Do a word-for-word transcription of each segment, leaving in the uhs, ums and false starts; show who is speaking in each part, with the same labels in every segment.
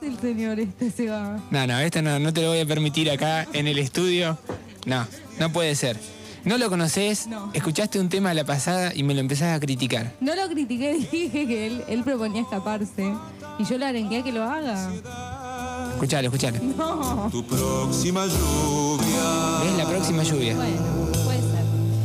Speaker 1: el señor este se va.
Speaker 2: No, no, esto no, no te lo voy a permitir acá en el estudio. No, no puede ser. ¿No lo conocés?
Speaker 1: No.
Speaker 2: Escuchaste un tema a la pasada y me lo empezás a criticar.
Speaker 1: No lo critiqué, dije que él, él proponía escaparse. Y yo le arengué a que lo haga.
Speaker 2: Escuchalo, escuchalo.
Speaker 1: No.
Speaker 3: Tu próxima lluvia.
Speaker 2: ¿Ves la próxima lluvia?
Speaker 1: Bueno, puede ser.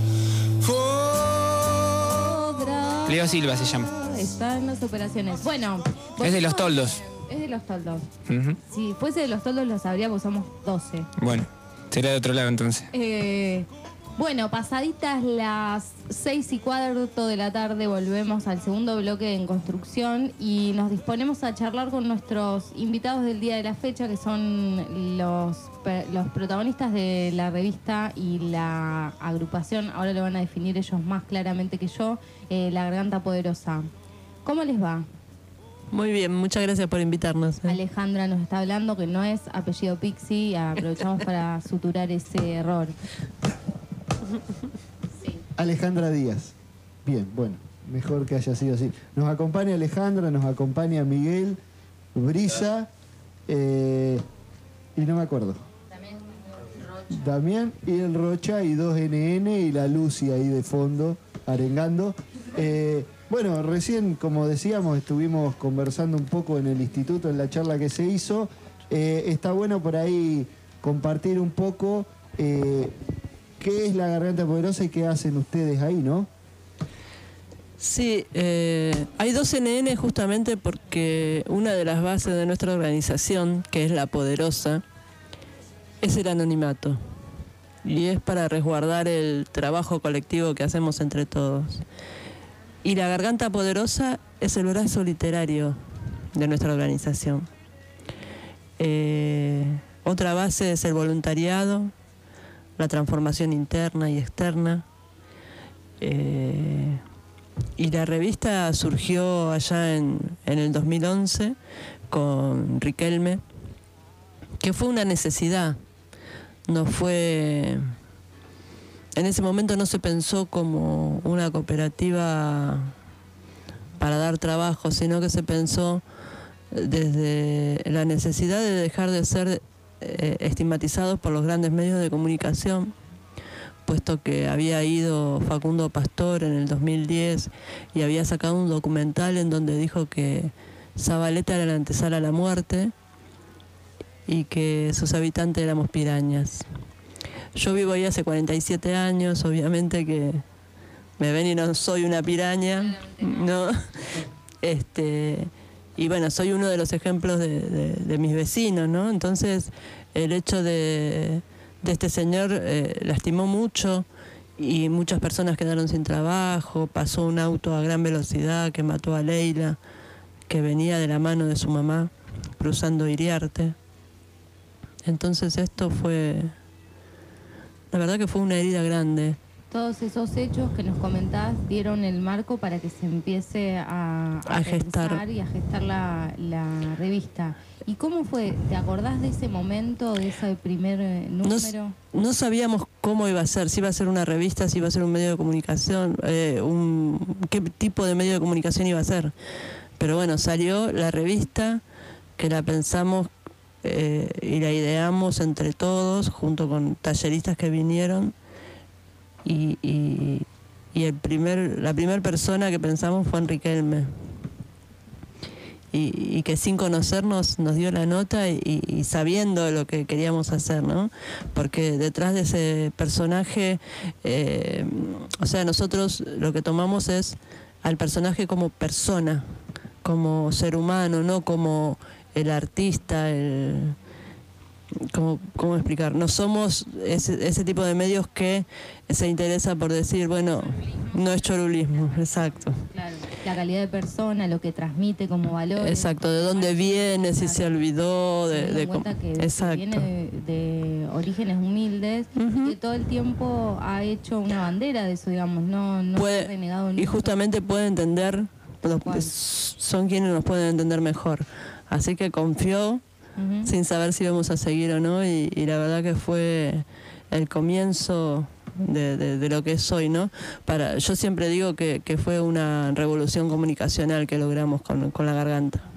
Speaker 1: Podrá
Speaker 2: Leo Silva se llama.
Speaker 1: Está en las operaciones. Bueno.
Speaker 2: Es de Los Toldos.
Speaker 1: Es de Los Toldos.
Speaker 2: Uh-huh.
Speaker 1: Si fuese de Los Toldos lo sabría porque somos doce.
Speaker 2: Bueno, será de otro lado entonces.
Speaker 1: Eh, bueno, pasaditas las seis y cuarto de la tarde volvemos al segundo bloque En Construcción y nos disponemos a charlar con nuestros invitados del día de la fecha, que son los, los protagonistas de la revista y la agrupación, ahora lo van a definir ellos más claramente que yo, eh, La Garganta Poderosa. ¿Cómo les va?
Speaker 4: Muy bien, muchas gracias por invitarnos. ¿eh?
Speaker 1: Alejandra nos está hablando que no es apellido Pixie, aprovechamos para suturar ese error. Sí.
Speaker 5: Alejandra Díaz. Bien, bueno, mejor que haya sido así. Nos acompaña Alejandra, nos acompaña Miguel, Brisa, eh, y no me acuerdo.
Speaker 1: También Rocha.
Speaker 5: Damián y el Rocha y dos N N y la Lucy ahí de fondo, arengando. Eh, bueno, recién, como decíamos, estuvimos conversando un poco en el instituto, en la charla que se hizo. Eh, está bueno por ahí compartir un poco eh, qué es La Garganta Poderosa y qué hacen ustedes ahí, ¿no?
Speaker 4: Sí, eh, hay dos N N justamente porque una de las bases de nuestra organización, que es La Poderosa, es el anonimato. Y es para resguardar el trabajo colectivo que hacemos entre todos. Y La Garganta Poderosa es el brazo literario de nuestra organización. Eh, otra base es el voluntariado, la transformación interna y externa. Eh, y la revista surgió allá en, en el dos mil once con Riquelme, que fue una necesidad. No fue... En ese momento no se pensó como una cooperativa para dar trabajo, sino que se pensó desde la necesidad de dejar de ser eh, estigmatizados por los grandes medios de comunicación, puesto que había ido Facundo Pastor en el dos mil diez y había sacado un documental en donde dijo que Zabaleta era la antesala a la muerte y que sus habitantes éramos pirañas. Yo vivo ahí hace cuarenta y siete años, obviamente que me ven y no soy una piraña, ¿no? Este, y bueno, soy uno de los ejemplos de, de, de mis vecinos, ¿no? Entonces, el hecho de, de este señor eh, lastimó mucho y muchas personas quedaron sin trabajo, pasó un auto a gran velocidad que mató a Leila, que venía de la mano de su mamá, cruzando Iriarte. Entonces esto fue... La verdad que fue una herida grande.
Speaker 1: Todos esos hechos que nos comentás dieron el marco para que se empiece a, a,
Speaker 4: a gestar
Speaker 1: y a gestar la, la revista. ¿Y cómo fue? ¿Te acordás de ese momento, de ese primer eh, número?
Speaker 4: No, no sabíamos cómo iba a ser, si iba a ser una revista, si iba a ser un medio de comunicación, eh, un, qué tipo de medio de comunicación iba a ser. Pero bueno, salió la revista, que la pensamos Eh, y la ideamos entre todos, junto con talleristas que vinieron, y, y, y el primer, la primera persona que pensamos fue en Riquelme, y, y que sin conocernos nos dio la nota y, y sabiendo lo que queríamos hacer, ¿no? Porque detrás de ese personaje, eh, o sea, nosotros lo que tomamos es al personaje como persona, como ser humano, no como el artista, el... ¿Cómo, cómo explicar? No somos ese, ese tipo de medios que se interesa por decir, bueno, no es cholulismo, exacto.
Speaker 1: Claro, la calidad de persona, lo que transmite como valor.
Speaker 4: Exacto, de dónde viene, si se olvidó, de... de
Speaker 1: cuenta que,
Speaker 4: exacto.
Speaker 1: que viene de, de orígenes humildes, uh-huh. y que todo el tiempo ha hecho una bandera de eso, digamos, no, no
Speaker 4: puede,
Speaker 1: ha renegado nunca.
Speaker 4: Y justamente puede entender, los, son quienes nos pueden entender mejor. Así que confió, uh-huh. sin saber si íbamos a seguir o no, y, y la verdad que fue el comienzo de, de, de lo que es hoy, ¿no? Para, yo siempre digo que, que fue una revolución comunicacional que logramos con, con La Garganta.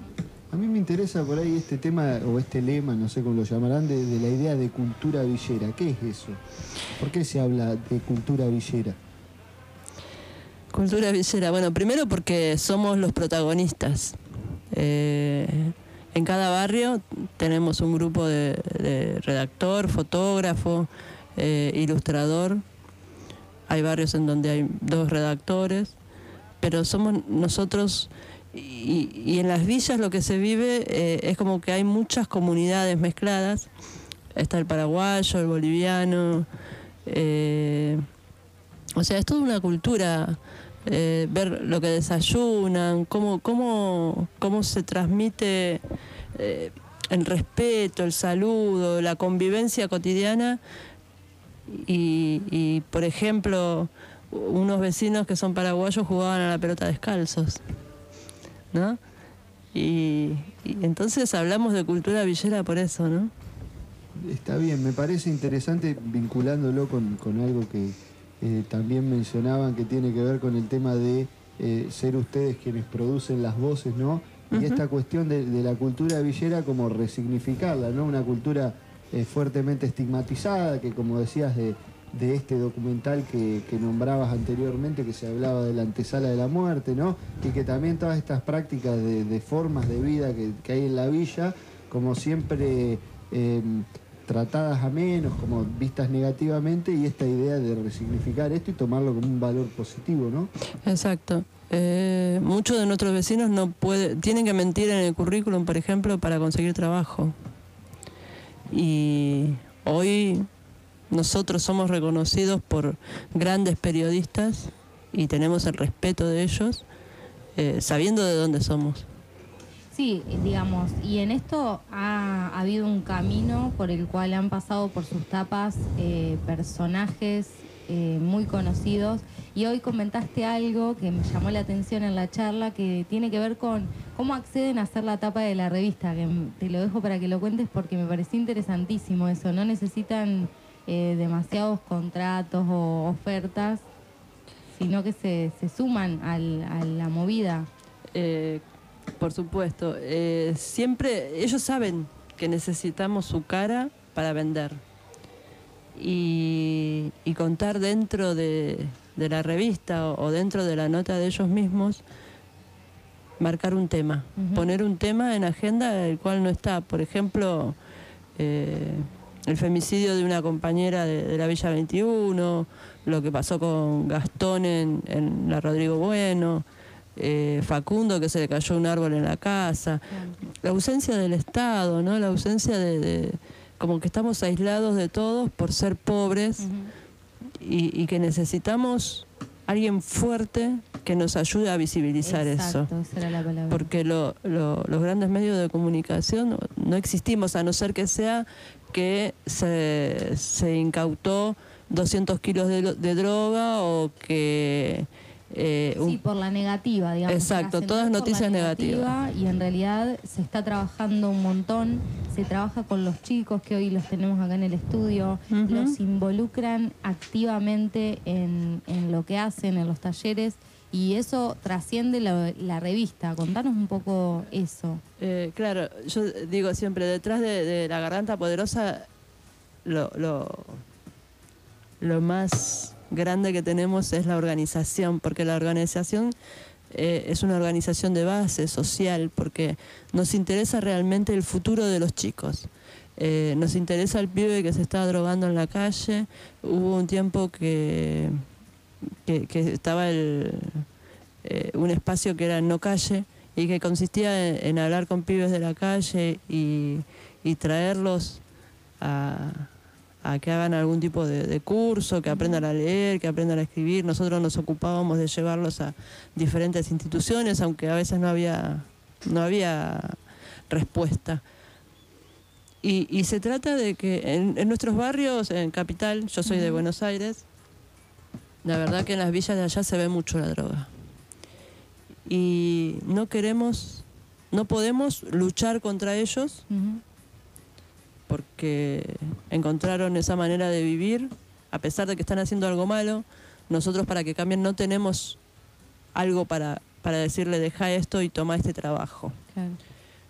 Speaker 5: A mí me interesa por ahí este tema, o este lema, no sé cómo lo llamarán, de, de la idea de cultura villera. ¿Qué es eso? ¿Por qué se habla de cultura villera?
Speaker 4: Cultura villera, bueno, primero porque somos los protagonistas. Eh, en cada barrio tenemos un grupo de, de redactor, fotógrafo, eh, ilustrador. Hay barrios en donde hay dos redactores, pero somos nosotros, y, y en las villas lo que se vive eh, es como que hay muchas comunidades mezcladas. Está el paraguayo, el boliviano, eh, o sea, es toda una cultura. Eh, ver lo que desayunan, cómo, cómo, cómo se transmite eh, el respeto, el saludo, la convivencia cotidiana. Y, y, por ejemplo, unos vecinos que son paraguayos jugaban a la pelota descalzos, ¿no? Y, y entonces hablamos de cultura villera por eso, ¿no?
Speaker 5: Está bien, me parece interesante vinculándolo con, con algo que Eh, también mencionaban que tiene que ver con el tema de eh, ser ustedes quienes producen las voces, ¿no? Uh-huh. Y esta cuestión de, de la cultura villera, como resignificarla, ¿no? Una cultura eh, fuertemente estigmatizada, que como decías de, de este documental que, que nombrabas anteriormente, que se hablaba de la antesala de la muerte, ¿no? Y que también todas estas prácticas de, de formas de vida que, que hay en la villa, como siempre eh, tratadas a menos, como vistas negativamente, y esta idea de resignificar esto y tomarlo como un valor positivo, ¿no?
Speaker 4: Exacto. Eh, muchos de nuestros vecinos no puede, tienen que mentir en el currículum, por ejemplo, para conseguir trabajo. Y hoy nosotros somos reconocidos por grandes periodistas y tenemos el respeto de ellos, eh, sabiendo de dónde somos.
Speaker 1: Sí, digamos, y en esto ha, ha habido un camino por el cual han pasado por sus tapas eh, personajes eh, muy conocidos, y hoy comentaste algo que me llamó la atención en la charla, que tiene que ver con cómo acceden a hacer la tapa de la revista, que te lo dejo para que lo cuentes porque me pareció interesantísimo eso. No necesitan eh, demasiados contratos o ofertas, sino que se, se suman al, a la movida.
Speaker 4: Eh, Por supuesto, eh, siempre ellos saben que necesitamos su cara para vender y, y contar dentro de, de la revista o, o dentro de la nota de ellos mismos, marcar un tema, uh-huh. poner un tema en agenda el cual no está. Por ejemplo, eh, el femicidio de una compañera de, de la Villa veintiuno, lo que pasó con Gastón en, en la Rodrigo Bueno, Eh, Facundo, que se le cayó un árbol en la casa, la ausencia del Estado, ¿no? La ausencia de, de como que estamos aislados de todos por ser pobres, uh-huh. y, y que necesitamos alguien fuerte que nos ayude a visibilizar. Exacto, eso. Esa era la palabra. Porque lo, lo, los grandes medios de comunicación no, no existimos, a no ser que sea que se, se incautó doscientos kilos de, de droga o que... Eh,
Speaker 1: sí, un... por la negativa, digamos.
Speaker 4: Exacto, todas noticias negativas.
Speaker 1: Y en realidad se está trabajando un montón, se trabaja con los chicos que hoy los tenemos acá en el estudio, uh-huh. los involucran activamente en, en lo que hacen, en los talleres, y eso trasciende la, la revista. Contanos un poco eso.
Speaker 4: Eh, claro, yo digo siempre, detrás de, de la Garganta Poderosa, lo, lo, lo más grande que tenemos es la organización, porque la organización eh, es una organización de base social, porque nos interesa realmente el futuro de los chicos. Eh, nos interesa el pibe que se está drogando en la calle. Hubo un tiempo que, que, que estaba el, eh, un espacio que era No Calle, y que consistía en, en hablar con pibes de la calle y, y traerlos a... a que hagan algún tipo de, de curso, que aprendan a leer, que aprendan a escribir. Nosotros nos ocupábamos de llevarlos a diferentes instituciones, aunque a veces no había, no había respuesta. Y, y se trata de que en, en nuestros barrios, en Capital, yo soy de Buenos Aires, la verdad que en las villas de allá se ve mucho la droga. Y no queremos, no podemos luchar contra ellos, uh-huh. porque encontraron esa manera de vivir, a pesar de que están haciendo algo malo. Nosotros, para que cambien, no tenemos algo para, para decirle deja esto y toma este trabajo. Claro.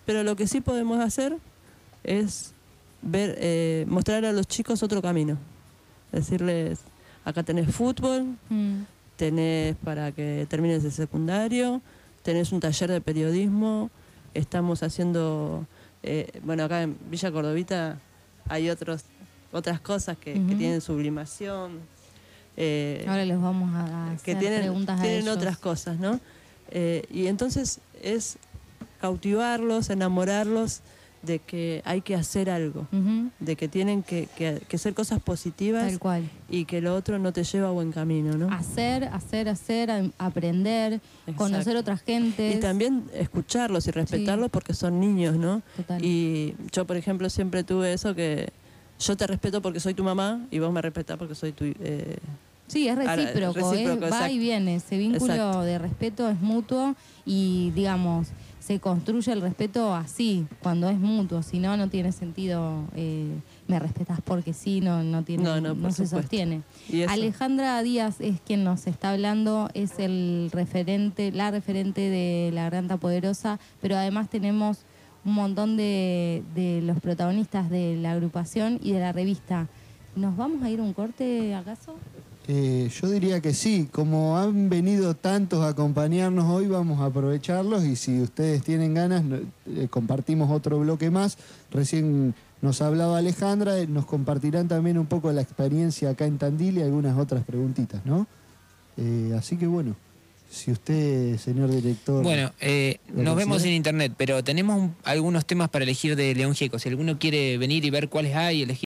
Speaker 4: pero lo que sí podemos hacer es ver, eh, mostrar a los chicos otro camino. Decirles, acá tenés fútbol,
Speaker 1: Mm.
Speaker 4: tenés para que termines el secundario, tenés un taller de periodismo, estamos haciendo, eh, bueno, acá en Villa Cordovita hay otros, otras cosas que, que
Speaker 1: Ujú.
Speaker 4: tienen sublimación, eh,
Speaker 1: Ahora les vamos a hacer
Speaker 4: que tienen,
Speaker 1: preguntas a
Speaker 4: tienen
Speaker 1: ellos.
Speaker 4: otras cosas, ¿no? Eh, y entonces es cautivarlos, enamorarlos de que hay que hacer algo,
Speaker 1: Ujú.
Speaker 4: de que tienen que, que, que hacer cosas positivas
Speaker 1: Tal cual.
Speaker 4: y que lo otro no te lleva a buen camino, ¿no?
Speaker 1: Hacer, hacer, hacer, a- aprender,
Speaker 4: Exacto.
Speaker 1: conocer otras gentes.
Speaker 4: Y también escucharlos y respetarlos
Speaker 1: Sí.
Speaker 4: porque son niños, ¿no?
Speaker 1: Total.
Speaker 4: Y yo, por ejemplo, siempre tuve eso que yo te respeto porque soy tu mamá y vos me respetás porque soy tu... eh,
Speaker 1: Sí, es
Speaker 4: Ahora,
Speaker 1: recíproco,
Speaker 4: recíproco,
Speaker 1: es- va
Speaker 4: exacto.
Speaker 1: y viene. Ese vínculo
Speaker 4: Exacto.
Speaker 1: de respeto es mutuo y, digamos, se construye el respeto así, cuando es mutuo. Si no, no tiene sentido. eh, me respetas porque sí, no, no, tiene,
Speaker 4: No, no, por
Speaker 1: se
Speaker 4: supuesto.
Speaker 1: sostiene.
Speaker 4: y eso.
Speaker 1: Alejandra Díaz es quien nos está hablando, es el referente, la referente de La Granta Poderosa, pero además tenemos un montón de, de los protagonistas de la agrupación y de la revista. ¿Nos vamos a ir a un corte acaso?
Speaker 5: Eh, yo diría que sí, como han venido tantos a acompañarnos hoy, vamos a aprovecharlos y si ustedes tienen ganas, no- eh, compartimos otro bloque más. Recién nos hablaba Alejandra, eh, nos compartirán también un poco la experiencia acá en Tandil y algunas otras preguntitas, ¿no? Eh, así que bueno, si usted, señor director...
Speaker 2: Bueno, eh,
Speaker 5: ¿Lo
Speaker 2: nos vemos
Speaker 5: recibe?
Speaker 2: en internet, pero tenemos un- algunos temas para elegir de León Gieco. Si alguno quiere venir y ver cuáles hay, elegir.